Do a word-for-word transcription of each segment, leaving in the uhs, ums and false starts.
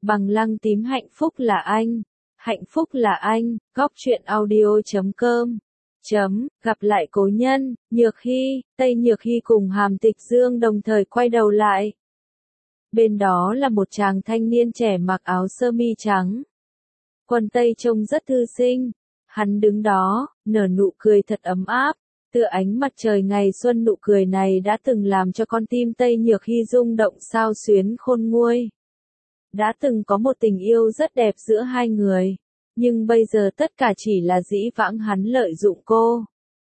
Bằng lăng tím hạnh phúc là anh. Hạnh phúc là anh, góc truyện audio chấm com. Chấm, gặp lại cố nhân, Nhược Hy, Tây Nhược Hy cùng Hàm Tịch Dương đồng thời quay đầu lại. Bên đó là một chàng thanh niên trẻ mặc áo sơ mi trắng. Quần tây trông rất thư sinh. Hắn đứng đó, nở nụ cười thật ấm áp. Tựa ánh mặt trời ngày xuân, nụ cười này đã từng làm cho con tim Tây Nhược Hy rung động xao xuyến khôn nguôi. Đã từng có một tình yêu rất đẹp giữa hai người. Nhưng bây giờ tất cả chỉ là dĩ vãng, hắn lợi dụng cô.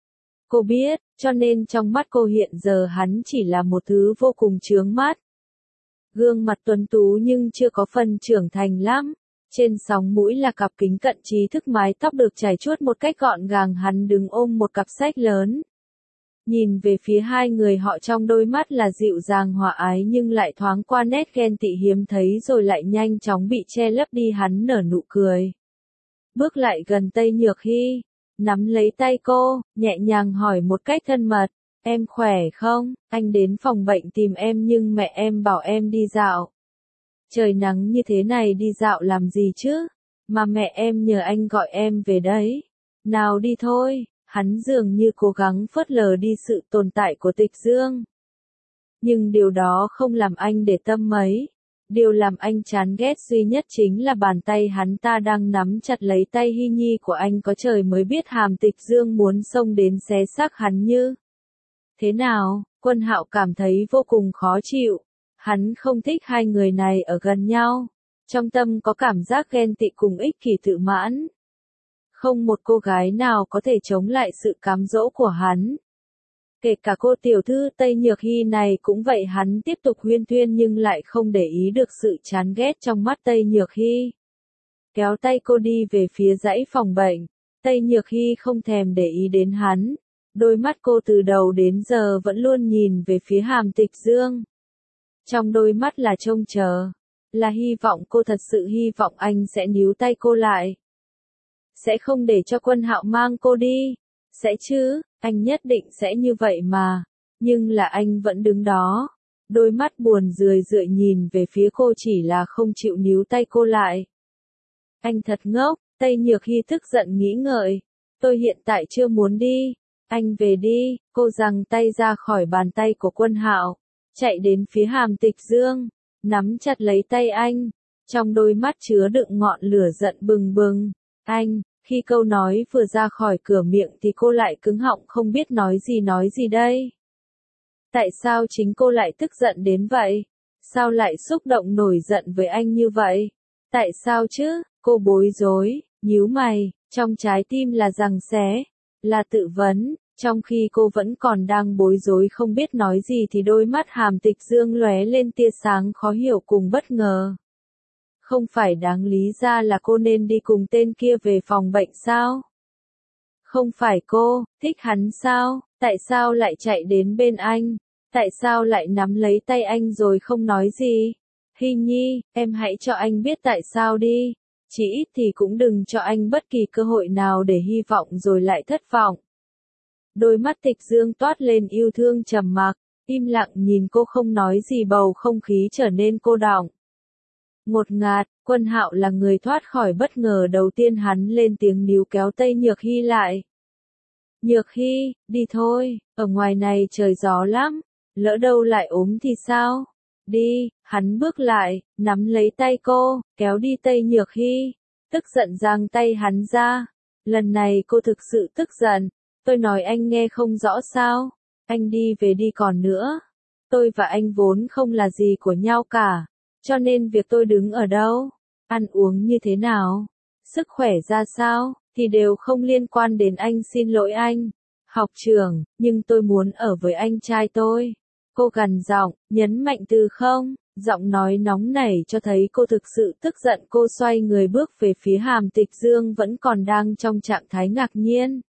Cô biết, cho nên trong mắt cô hiện giờ hắn chỉ là một thứ vô cùng chướng mắt. Gương mặt tuấn tú nhưng chưa có phần trưởng thành lắm. Trên sóng mũi là cặp kính cận trí thức, mái tóc được chải chuốt một cách gọn gàng, hắn đứng ôm một cặp sách lớn. Nhìn về phía hai người họ, trong đôi mắt là dịu dàng hòa ái nhưng lại thoáng qua nét ghen tị hiếm thấy rồi lại nhanh chóng bị che lấp đi. Hắn nở nụ cười. Bước lại gần Tây Nhược Hy, nắm lấy tay cô, nhẹ nhàng hỏi một cách thân mật, em khỏe không? Anh đến phòng bệnh tìm em nhưng mẹ em bảo em đi dạo. Trời nắng như thế này đi dạo làm gì chứ? Mà mẹ em nhờ anh gọi em về đấy. Nào đi thôi. Hắn dường như cố gắng phớt lờ đi sự tồn tại của Tịch Dương. Nhưng điều đó không làm anh để tâm mấy. Điều làm anh chán ghét duy nhất chính là bàn tay hắn ta đang nắm chặt lấy tay Hy Nhi của anh. Có trời mới biết Hàm Tịch Dương muốn xông đến xé xác hắn như thế nào. Quân Hạo cảm thấy vô cùng khó chịu. Hắn không thích hai người này ở gần nhau. Trong tâm có cảm giác ghen tị cùng ích kỷ tự mãn. Không một cô gái nào có thể chống lại sự cám dỗ của hắn. Kể cả cô tiểu thư Tây Nhược Hy này cũng vậy. Hắn tiếp tục huyên thuyên nhưng lại không để ý được sự chán ghét trong mắt Tây Nhược Hy. Kéo tay cô đi về phía dãy phòng bệnh. Tây Nhược Hy không thèm để ý đến hắn. Đôi mắt cô từ đầu đến giờ vẫn luôn nhìn về phía Hàm Tịch Dương. Trong đôi mắt là trông chờ. Là hy vọng. Cô thật sự hy vọng anh sẽ níu tay cô lại. Sẽ không để cho Quân Hạo mang cô đi. Sẽ chứ, anh nhất định sẽ như vậy mà. Nhưng là anh vẫn đứng đó. Đôi mắt buồn rười rượi nhìn về phía cô, chỉ là không chịu níu tay cô lại. Anh thật ngốc. Tây Nhược Hy tức giận nghĩ ngợi. Tôi hiện tại chưa muốn đi. Anh về đi. Cô giằng tay ra khỏi bàn tay của Quân Hạo. Chạy đến phía Hàm Tịch Dương. Nắm chặt lấy tay anh. Trong đôi mắt chứa đựng ngọn lửa giận bừng bừng. Anh. Khi câu nói vừa ra khỏi cửa miệng thì cô lại cứng họng, không biết nói gì nói gì đây. Tại sao chính cô lại tức giận đến vậy? Sao lại xúc động nổi giận với anh như vậy? Tại sao chứ? Cô bối rối, nhíu mày, trong trái tim là giằng xé, là tự vấn. Trong khi cô vẫn còn đang bối rối không biết nói gì thì đôi mắt Hàm Tịch Dương lóe lên tia sáng khó hiểu cùng bất ngờ. Không phải đáng lý ra là cô nên đi cùng tên kia về phòng bệnh sao? Không phải cô thích hắn sao? Tại sao lại chạy đến bên anh? Tại sao lại nắm lấy tay anh rồi không nói gì? Hy Nhi, em hãy cho anh biết tại sao đi. Chỉ ít thì cũng đừng cho anh bất kỳ cơ hội nào để hy vọng rồi lại thất vọng. Đôi mắt Tịch Dương toát lên yêu thương trầm mặc, im lặng nhìn cô không nói gì, bầu không khí trở nên cô đọng. Ngột ngạt. Quân Hạo là người thoát khỏi bất ngờ đầu tiên. Hắn lên tiếng níu kéo Tây Nhược Hy lại. Nhược Hy, đi thôi, ở ngoài này trời gió lắm, lỡ đâu lại ốm thì sao? Đi. Hắn bước lại, nắm lấy tay cô, kéo đi Tây Nhược Hy. Tức giận giang tay hắn ra. Lần này cô thực sự tức giận. Tôi nói anh nghe không rõ sao? Anh đi về đi, còn nữa. Tôi và anh vốn không là gì của nhau cả. Cho nên việc tôi đứng ở đâu, ăn uống như thế nào, sức khỏe ra sao, thì đều không liên quan đến anh. Xin lỗi anh, học trưởng, nhưng tôi muốn ở với anh trai tôi. Cô gằn giọng, nhấn mạnh từ không, giọng nói nóng nảy cho thấy cô thực sự tức giận. Cô xoay người bước về phía Hàm Tịch Dương vẫn còn đang trong trạng thái ngạc nhiên.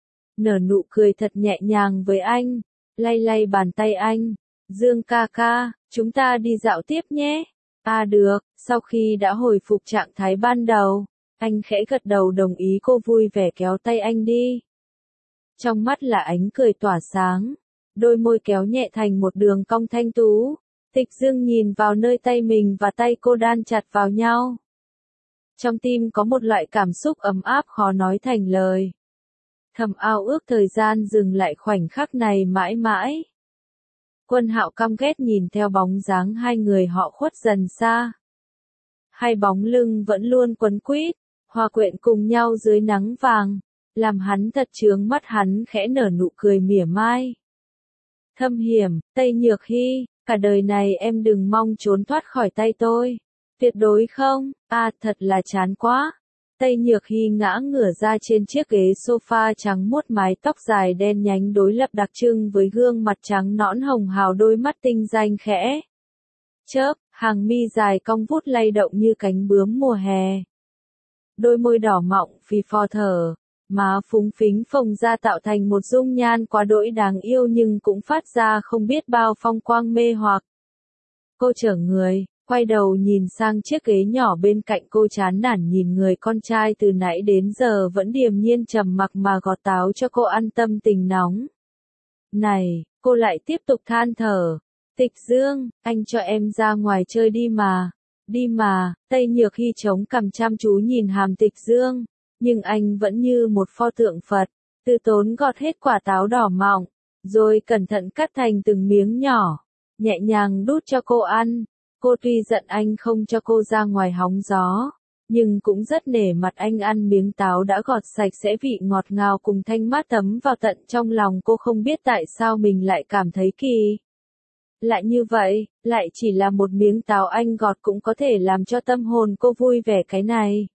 Nở nụ cười thật nhẹ nhàng với anh, lay lay bàn tay anh. Dương ca ca, chúng ta đi dạo tiếp nhé. À được. Sau khi đã hồi phục trạng thái ban đầu, anh khẽ gật đầu đồng ý. Cô vui vẻ kéo tay anh đi. Trong mắt là ánh cười tỏa sáng, đôi môi kéo nhẹ thành một đường cong thanh tú. Tịch Dương nhìn vào nơi tay mình và tay cô đan chặt vào nhau. Trong tim có một loại cảm xúc ấm áp khó nói thành lời. Thầm ao ước thời gian dừng lại khoảnh khắc này mãi mãi. Quân Hạo căm ghét nhìn theo bóng dáng hai người họ khuất dần xa. Hai bóng lưng vẫn luôn quấn quýt, hòa quyện cùng nhau dưới nắng vàng, làm hắn thật chướng mắt. Hắn khẽ nở nụ cười mỉa mai. Thâm hiểm, Tây Nhược Hy, cả đời này em đừng mong trốn thoát khỏi tay tôi. Tuyệt đối không, à thật là chán quá. Tây Nhược Hy ngã ngửa ra trên chiếc ghế sofa trắng muốt, mái tóc dài đen nhánh đối lập đặc trưng với gương mặt trắng nõn hồng hào, đôi mắt tinh danh khẽ chớp, hàng mi dài cong vút lay động như cánh bướm mùa hè. Đôi môi đỏ mọng phì phò thở, má phúng phính phồng ra tạo thành một dung nhan quá đỗi đáng yêu nhưng cũng phát ra không biết bao phong quang mê hoặc. Cô trở người, quay đầu nhìn sang chiếc ghế nhỏ bên cạnh cô, chán nản nhìn người con trai từ nãy đến giờ vẫn điềm nhiên trầm mặc mà gọt táo cho cô ăn tâm tình nóng. Này, cô lại tiếp tục than thở. Tịch Dương, anh cho em ra ngoài chơi đi mà. Đi mà, Tây Nhược Hy chống cằm chăm chú nhìn hàm Tịch Dương, nhưng anh vẫn như một pho tượng Phật, từ tốn gọt hết quả táo đỏ mọng, rồi cẩn thận cắt thành từng miếng nhỏ, nhẹ nhàng đút cho cô ăn. Cô tuy giận anh không cho cô ra ngoài hóng gió, nhưng cũng rất nể mặt anh. Ăn miếng táo đã gọt sạch sẽ, vị ngọt ngào cùng thanh mát thấm vào tận trong lòng cô. Không biết tại sao mình lại cảm thấy kỳ lại như vậy, lại chỉ là một miếng táo anh gọt cũng có thể làm cho tâm hồn cô vui vẻ. Cái này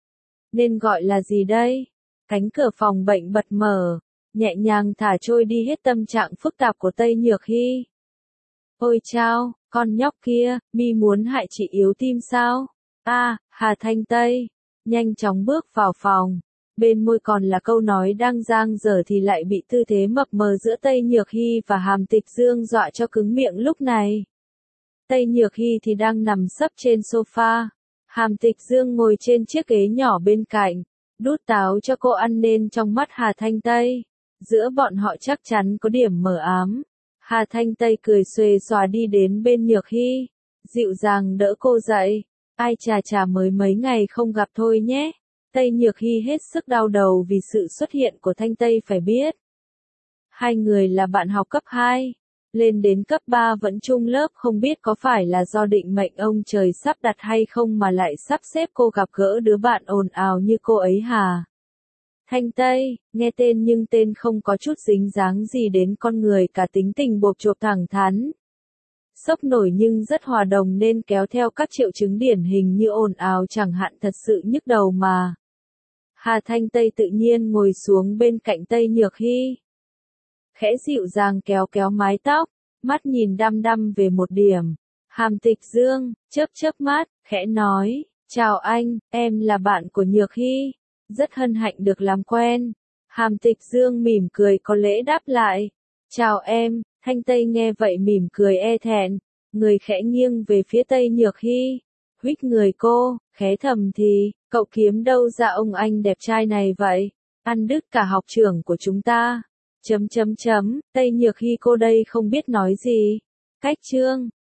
nên gọi là gì đây? Cánh cửa phòng bệnh bật mở, nhẹ nhàng thả trôi đi hết tâm trạng phức tạp của Tây Nhược Hy. Ôi chao, con nhóc kia, mi muốn hại chị yếu tim sao? A, à, Hà Thanh Tây, nhanh chóng bước vào phòng. Bên môi còn là câu nói đang dang dở thì lại bị tư thế mập mờ giữa Tây Nhược Hy và hàm Tịch Dương dọa cho cứng miệng lúc này. Tây Nhược Hy thì đang nằm sấp trên sofa, hàm Tịch Dương ngồi trên chiếc ghế nhỏ bên cạnh, đút táo cho cô ăn nên trong mắt Hà Thanh Tây, giữa bọn họ chắc chắn có điểm mờ ám. Hà Thanh Tây cười xuề xòa đi đến bên Nhược Hy, dịu dàng đỡ cô dậy. Ai chà chà, mới mấy ngày không gặp thôi nhé. Tây Nhược Hy hết sức đau đầu vì sự xuất hiện của Thanh Tây. Phải biết, hai người là bạn học cấp hai, lên đến cấp ba vẫn chung lớp. Không biết có phải là do định mệnh ông trời sắp đặt hay không mà lại sắp xếp cô gặp gỡ đứa bạn ồn ào như cô ấy hả? Thanh Tây, nghe tên nhưng tên không có chút dính dáng gì đến con người cả, tính tình bộp chộp thẳng thắn, sốc nổi nhưng rất hòa đồng nên kéo theo các triệu chứng điển hình như ồn ào chẳng hạn, thật sự nhức đầu mà. Hà Thanh Tây tự nhiên ngồi xuống bên cạnh Tây Nhược Hy, khẽ dịu dàng kéo kéo mái tóc, mắt nhìn đăm đăm về một điểm. Hàm Tịch Dương chớp chớp mắt, khẽ nói, chào anh, em là bạn của Nhược Hy, rất hân hạnh được làm quen. Hàm Tịch Dương mỉm cười có lễ đáp lại, chào em. Thanh Tây nghe vậy mỉm cười e thẹn, người khẽ nghiêng về phía Tây Nhược Hy, huých người cô, khẽ thầm thì, cậu kiếm đâu ra ông anh đẹp trai này vậy, ăn đứt cả học trưởng của chúng ta. Chấm chấm chấm, Tây Nhược Hy cô đây không biết nói gì. Cách chương